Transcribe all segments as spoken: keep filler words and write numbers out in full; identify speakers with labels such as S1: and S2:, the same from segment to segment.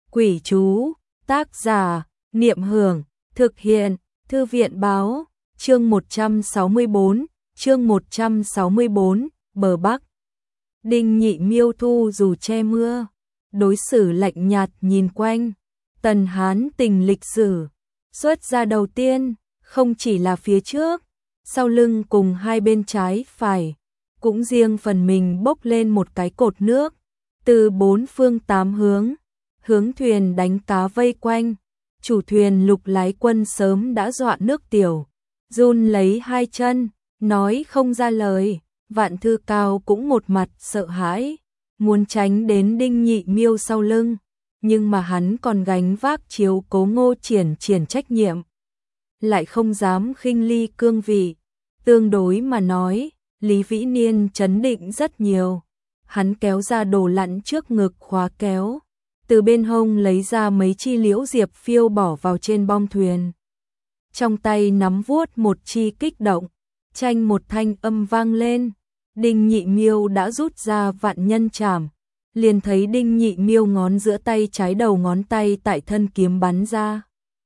S1: Quỷ chú, tác giả, Niệm Hưởng, thực hiện, Thư viện báo, chương một trăm sáu mươi bốn, chương một trăm sáu mươi bốn, bờ Bắc. Đinh Nhị Miêu thu dù che mưa, đối xử lạnh nhạt nhìn quanh, Tần Hán tình lịch sử, xuất ra đầu tiên, không chỉ là phía trước, sau lưng cùng hai bên trái phải, cũng riêng phần mình bốc lên một cái cột nước, từ bốn phương tám hướng, hướng thuyền đánh cá vây quanh. Chủ thuyền Lục Lái Quân sớm đã dọa nước tiểu, run lấy hai chân, nói không ra lời. Vạn Thư Cao cũng một mặt sợ hãi, muốn tránh đến Đinh Nhị Miêu sau lưng, nhưng mà hắn còn gánh vác chiếu cố Ngô Triển Triển trách nhiệm, lại không dám khinh ly cương vị. Tương đối mà nói, Lý Vĩ Niên trấn định rất nhiều. Hắn kéo ra đồ lặn trước ngực khóa kéo, từ bên hông lấy ra mấy chi liễu diệp phiêu bỏ vào trên bong thuyền. Trong tay nắm vuốt một chi kích động, chanh một thanh âm vang lên. Đinh Nhị Miêu đã rút ra vạn nhân trảm, liền thấy Đinh Nhị Miêu ngón giữa tay trái đầu ngón tay tại thân kiếm bắn ra.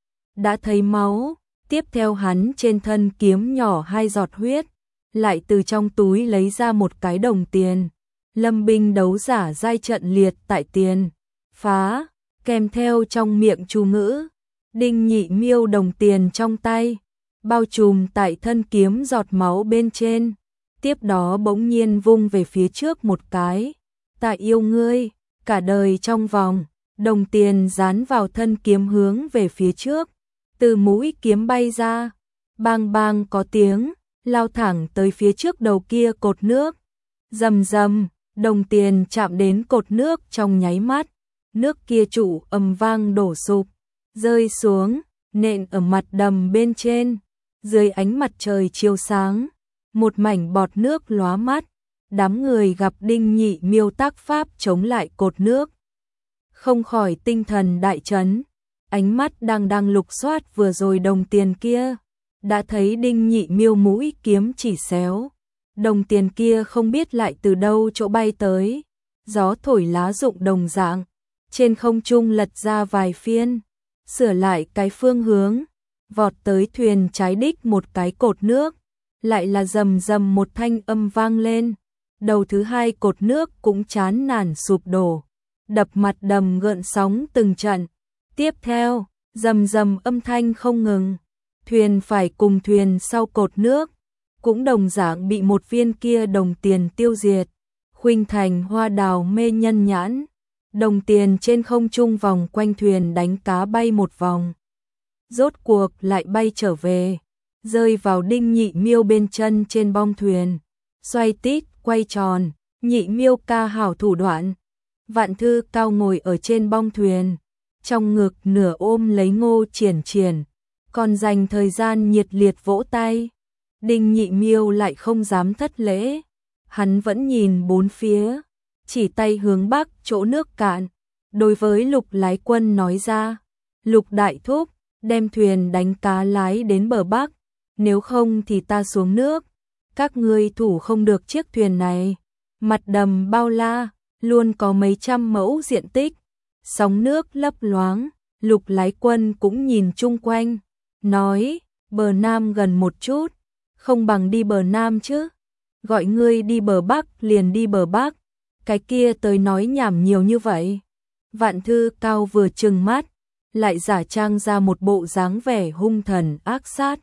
S1: Đã thấy máu, tiếp theo hắn trên thân kiếm nhỏ hai giọt huyết, lại từ trong túi lấy ra một cái đồng tiền. Lâm binh đấu giả giai trận liệt tại tiền phá, kèm theo trong miệng chú ngữ. Đinh Nhị Miêu đồng tiền trong tay, bao trùm tại thân kiếm giọt máu bên trên. Tiếp đó bỗng nhiên vung về phía trước một cái. Ta yêu ngươi, cả đời trong vòng. Đồng tiền dán vào thân kiếm hướng về phía trước. Từ mũi kiếm bay ra, bang bang có tiếng, lao thẳng tới phía trước đầu kia cột nước. Rầm rầm, đồng tiền chạm đến cột nước trong nháy mắt. Nước kia trụ ầm vang đổ sụp, rơi xuống, nện ở mặt đầm bên trên. Dưới ánh mặt trời chiếu sáng, một mảnh bọt nước lóa mắt. Đám người gặp Đinh Nhị Miêu tác pháp chống lại cột nước, không khỏi tinh thần đại chấn. Ánh mắt đang đang lục soát vừa rồi đồng tiền kia, đã thấy Đinh Nhị Miêu mũi kiếm chỉ xéo, đồng tiền kia không biết lại từ đâu chỗ bay tới, gió thổi lá rụng đồng dạng, trên không trung lật ra vài phiên, sửa lại cái phương hướng, vọt tới thuyền trái đích một cái cột nước, lại là rầm rầm một thanh âm vang lên. Đầu thứ hai cột nước cũng chán nản sụp đổ, đập mặt đầm gợn sóng từng trận. Tiếp theo, rầm rầm âm thanh không ngừng, thuyền phải cùng thuyền sau cột nước, cũng đồng dạng bị một viên kia đồng tiền tiêu diệt. Khuynh Thành Hoa Đào mê nhân nhãn, đồng tiền trên không trung vòng quanh thuyền đánh cá bay một vòng. Rốt cuộc lại bay trở về, rơi vào Đinh Nhị Miêu bên chân trên bong thuyền, xoay tít, quay tròn. Nhị Miêu ca hảo thủ đoạn. Vạn Thư Cao ngồi ở trên bong thuyền, trong ngực nửa ôm lấy Ngô Triển Triển, còn dành thời gian nhiệt liệt vỗ tay. Đinh Nhị Miêu lại không dám thất lễ, hắn vẫn nhìn bốn phía, chỉ tay hướng bắc chỗ nước cạn, đối với Lục Lái Quân nói ra: Lục đại thúc, đem thuyền đánh cá lái đến bờ bắc, nếu không thì ta xuống nước, các ngươi thủ không được chiếc thuyền này. Mặt đầm bao la, luôn có mấy trăm mẫu diện tích, sóng nước lấp loáng. Lục Lái Quân cũng nhìn chung quanh, nói: bờ nam gần một chút, không bằng đi bờ nam chứ. Gọi ngươi đi bờ bắc liền đi bờ bắc, cái kia tới nói nhảm nhiều như vậy. Vạn Thư Cao vừa trừng mắt, lại giả trang ra một bộ dáng vẻ hung thần ác sát.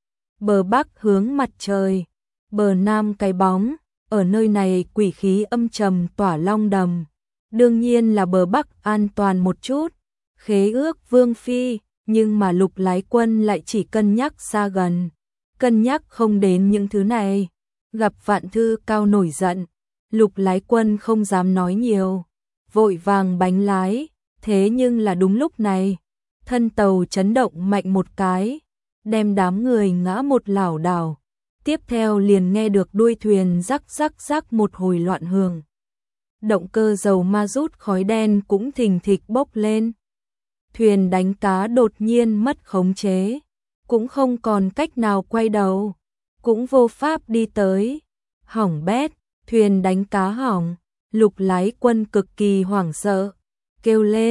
S1: Bờ bắc hướng mặt trời, bờ nam cái bóng, ở nơi này quỷ khí âm trầm tỏa long đầm. Đương nhiên là bờ bắc an toàn một chút, khế ước vương phi, nhưng mà Lục Lái Quân lại chỉ cân nhắc xa gần, cân nhắc không đến những thứ này. Gặp Vạn Thư Cao nổi giận, Lục Lái Quân không dám nói nhiều, vội vàng bánh lái. Thế nhưng là đúng lúc này, thân tàu chấn động mạnh một cái, đem đám người ngã một lảo đảo. Tiếp theo liền nghe được đuôi thuyền rắc rắc rắc một hồi loạn hưởng. Động cơ dầu ma rút khói đen cũng thình thịch bốc lên. Thuyền đánh cá đột nhiên mất khống chế, cũng không còn cách nào quay đầu, cũng vô pháp đi tới. Hỏng bét, thuyền đánh cá hỏng. Lục Lái Quân cực kỳ hoảng sợ, kêu lên: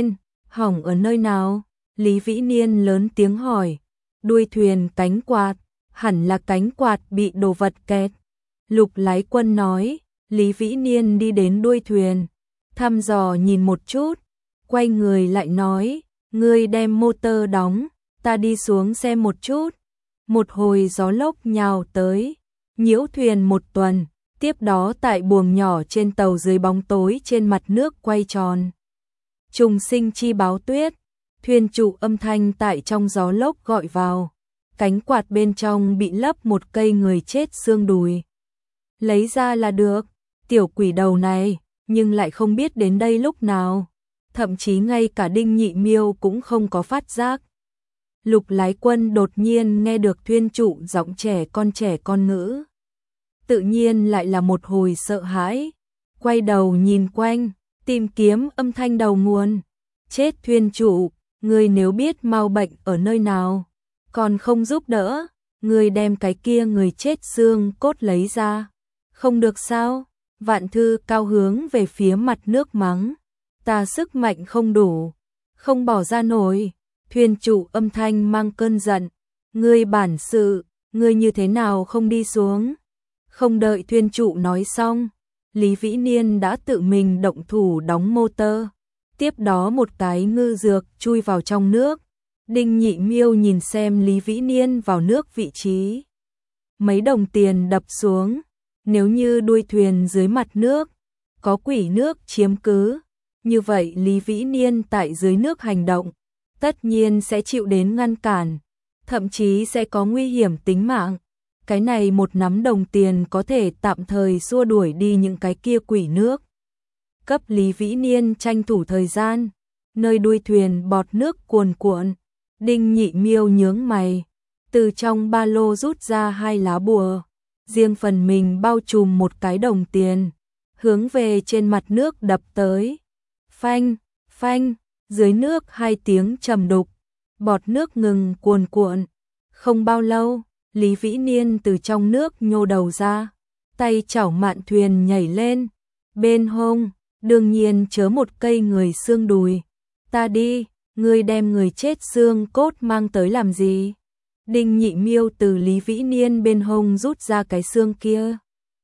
S1: Hỏng ở nơi nào? Lý Vĩ Niên lớn tiếng hỏi. Đuôi thuyền cánh quạt, hẳn là cánh quạt bị đồ vật kẹt. Lục Lái Quân nói. Lý Vĩ Niên đi đến đuôi thuyền, thăm dò nhìn một chút, quay người lại nói, ngươi đem motor đóng, ta đi xuống xem một chút. Một hồi gió lốc nhào tới, nhiễu thuyền một tuần, tiếp đó tại buồng nhỏ trên tàu dưới bóng tối trên mặt nước quay tròn. Trùng sinh chi báo tuyết, thuyền trụ âm thanh tại trong gió lốc gọi vào, cánh quạt bên trong bị lấp một cây người chết xương đùi. Lấy ra là được, tiểu quỷ đầu này, nhưng lại không biết đến đây lúc nào, thậm chí ngay cả Đinh Nhị Miêu cũng không có phát giác. Lục Lái Quân đột nhiên nghe được thuyền trụ giọng trẻ con trẻ con ngữ. Tự nhiên lại là một hồi sợ hãi, quay đầu nhìn quanh, tìm kiếm âm thanh đầu nguồn. Chết thuyền trụ, ngươi nếu biết mau bệnh ở nơi nào, còn không giúp đỡ, ngươi đem cái kia người chết xương cốt lấy ra. Không được sao? Vạn Thư cao hướng về phía mặt nước mắng. Ta sức mạnh không đủ, không bỏ ra nổi. Thuyền trụ âm thanh mang cơn giận. Ngươi bản sự, ngươi như thế nào không đi xuống? Không đợi thuyền trụ nói xong, Lý Vĩ Niên đã tự mình động thủ đóng motor. Tiếp đó một cái ngư dược chui vào trong nước. Đinh Nhị Miêu nhìn xem Lý Vĩ Niên vào nước vị trí. Mấy đồng tiền đập xuống. Nếu như đuôi thuyền dưới mặt nước, có quỷ nước chiếm cứ, như vậy Lý Vĩ Niên tại dưới nước hành động, tất nhiên sẽ chịu đến ngăn cản, thậm chí sẽ có nguy hiểm tính mạng. Cái này một nắm đồng tiền có thể tạm thời xua đuổi đi những cái kia quỷ nước. Cấp Lý Vĩ Niên tranh thủ thời gian, nơi đuôi thuyền bọt nước cuồn cuộn, Đinh Nhị Miêu nhướng mày, từ trong ba lô rút ra hai lá bùa. Riêng phần mình bao trùm một cái đồng tiền, hướng về trên mặt nước đập tới. Phanh, phanh, dưới nước hai tiếng trầm đục, bọt nước ngừng cuồn cuộn. Không bao lâu, Lý Vĩ Niên từ trong nước nhô đầu ra, tay chảo mạn thuyền nhảy lên. Bên hông, đương nhiên chớ một cây người xương đùi. Ta đi, ngươi đem người chết xương cốt mang tới làm gì? Đinh Nhị Miêu từ Lý Vĩ Niên bên hông rút ra cái xương kia.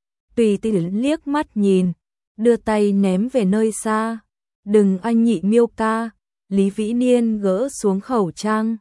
S1: Tùy tiện liếc mắt nhìn, đưa tay ném về nơi xa. Đừng anh Nhị Miêu ca, Lý Vĩ Niên gỡ xuống khẩu trang.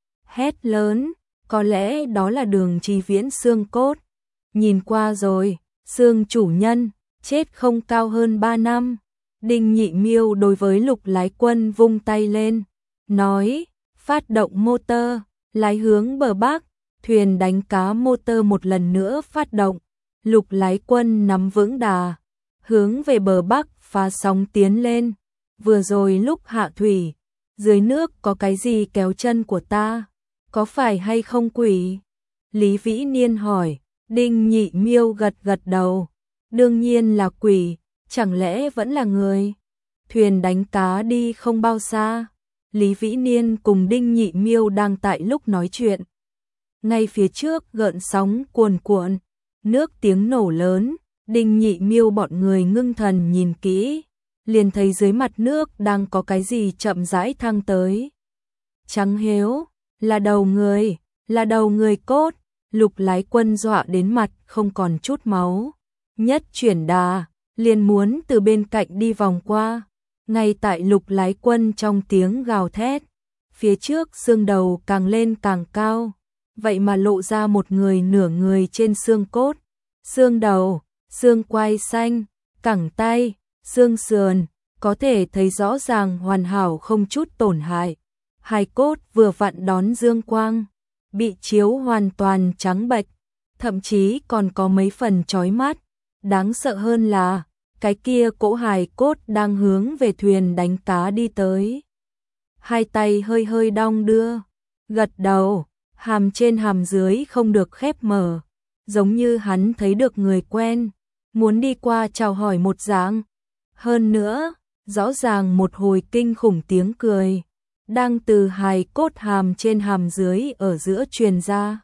S1: Hét lớn, có lẽ đó là Đường Trì Viễn xương cốt. Nhìn qua rồi, xương chủ nhân, chết không cao hơn ba năm. Đinh Nhị Miêu đối với Lục Lái Quân vung tay lên, nói, phát động motor. Lái hướng bờ bắc, thuyền đánh cá motor một lần nữa phát động. Lục Lái Quân nắm vững đà, hướng về bờ bắc phá sóng tiến lên. Vừa rồi lúc hạ thủy, dưới nước có cái gì kéo chân của ta? Có phải hay không quỷ? Lý Vĩ Niên hỏi. Đinh Nhị Miêu gật gật đầu. Đương nhiên là quỷ, chẳng lẽ vẫn là người? Thuyền đánh cá đi không bao xa. Lý Vĩ Niên cùng Đinh Nhị Miêu đang tại lúc nói chuyện. Ngay phía trước gợn sóng cuồn cuộn, nước tiếng nổ lớn, Đinh Nhị Miêu bọn người ngưng thần nhìn kỹ, liền thấy dưới mặt nước đang có cái gì chậm rãi thăng tới. Trắng héo, là đầu người, là đầu người cốt. Lục Lái Quân dọa đến mặt không còn chút máu, nhất chuyển đà, liền muốn từ bên cạnh đi vòng qua. Ngay tại Lục Lái Quân trong tiếng gào thét, phía trước xương đầu càng lên càng cao, vậy mà lộ ra một người nửa người trên xương cốt, xương đầu, xương quai xanh, cẳng tay, xương sườn, có thể thấy rõ ràng hoàn hảo không chút tổn hại. Hài cốt vừa vặn đón dương quang, bị chiếu hoàn toàn trắng bệch, thậm chí còn có mấy phần chói mắt. Đáng sợ hơn là cái kia cỗ hài cốt đang hướng về thuyền đánh cá đi tới. Hai tay hơi hơi đong đưa, gật đầu, hàm trên hàm dưới không được khép mở, giống như hắn thấy được người quen, muốn đi qua chào hỏi một dạng. Hơn nữa, rõ ràng một hồi kinh khủng tiếng cười, đang từ hài cốt hàm trên hàm dưới ở giữa truyền ra.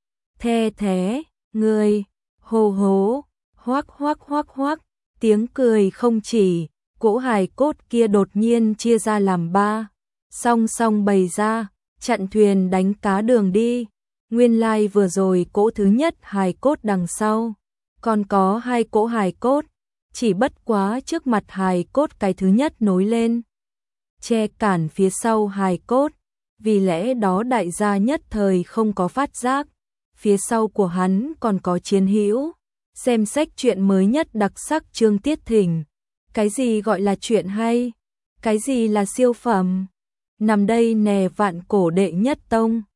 S1: The thế, người, hô hố, hoác hoác hoác hoác. Tiếng cười không chỉ, cỗ hài cốt kia đột nhiên chia ra làm ba, song song bày ra, chặn thuyền đánh cá đường đi. Nguyên lai like vừa rồi cỗ thứ nhất hài cốt đằng sau, còn có hai cỗ hài cốt, chỉ bất quá trước mặt hài cốt cái thứ nhất nối lên, che cản phía sau hài cốt, vì lẽ đó đại gia nhất thời không có phát giác, phía sau của hắn còn có chiến hữu. Xem sách truyện mới nhất đặc sắc Trương Tiết Thỉnh. Cái gì gọi là chuyện hay? Cái gì là siêu phẩm? Nằm đây nè vạn cổ đệ nhất tông.